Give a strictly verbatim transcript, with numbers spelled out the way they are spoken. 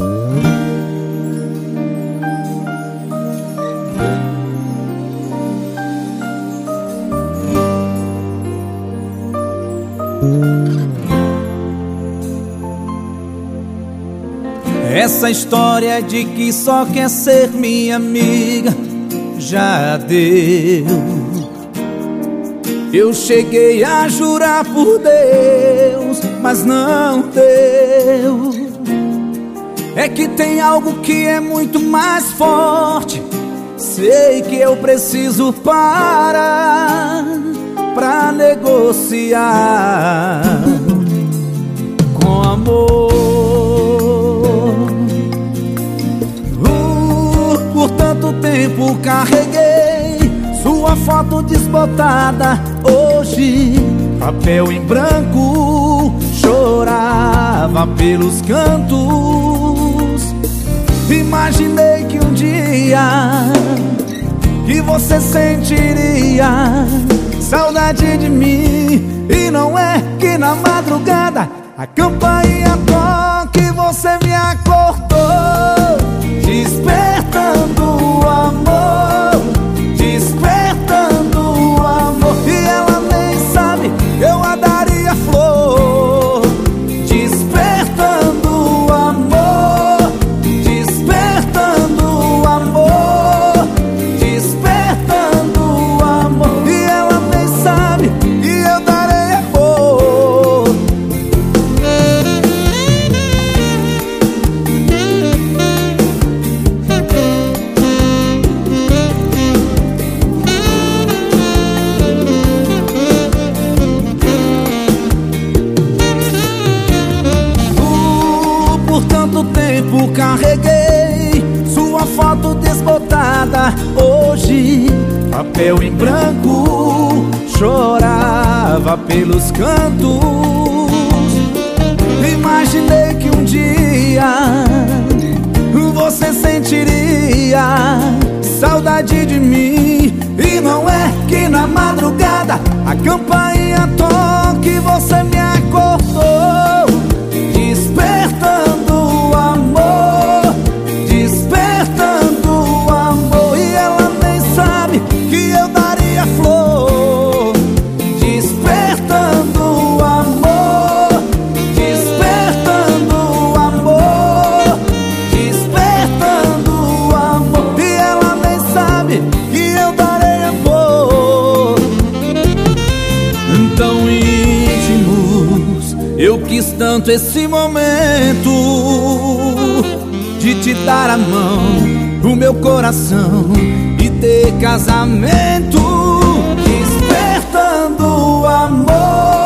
Essa história de que só quer ser minha amiga já deu. Eu cheguei a jurar por Deus, mas não deu. É que tem algo que é muito mais forte. Sei que eu preciso parar pra negociar com amor. Por tanto tempo carreguei sua foto desbotada. Hoje, papel em branco, chorava pelos cantos. Imaginei que um dia que você sentiria saudade de mim. E não é que na madrugada a campainha toca e você me acordou, despertando o amor, despertando o amor. E ela nem sabe, eu a daria flor, despertando o amor, despertando o amor, despertando o amor. E ela nem sabe que eu darei amor. Por tanto tempo carreguei sua foto desbotada. Hoje, papel em branco, chorava pelos cantos. Imaginei que um dia você sentiria saudade de mim. E não é que na madrugada a campainha toca e você me acordou, despertando o amor, despertando o amor. E ela nem sabe que eu daria flor, despertando o amor, despertando o amor, despertando o amor. E ela nem sabe que eu darei amor. Tão íntimos, eu quis tanto esse momento de te dar a mão, o meu coração e ter casamento, despertando o amor.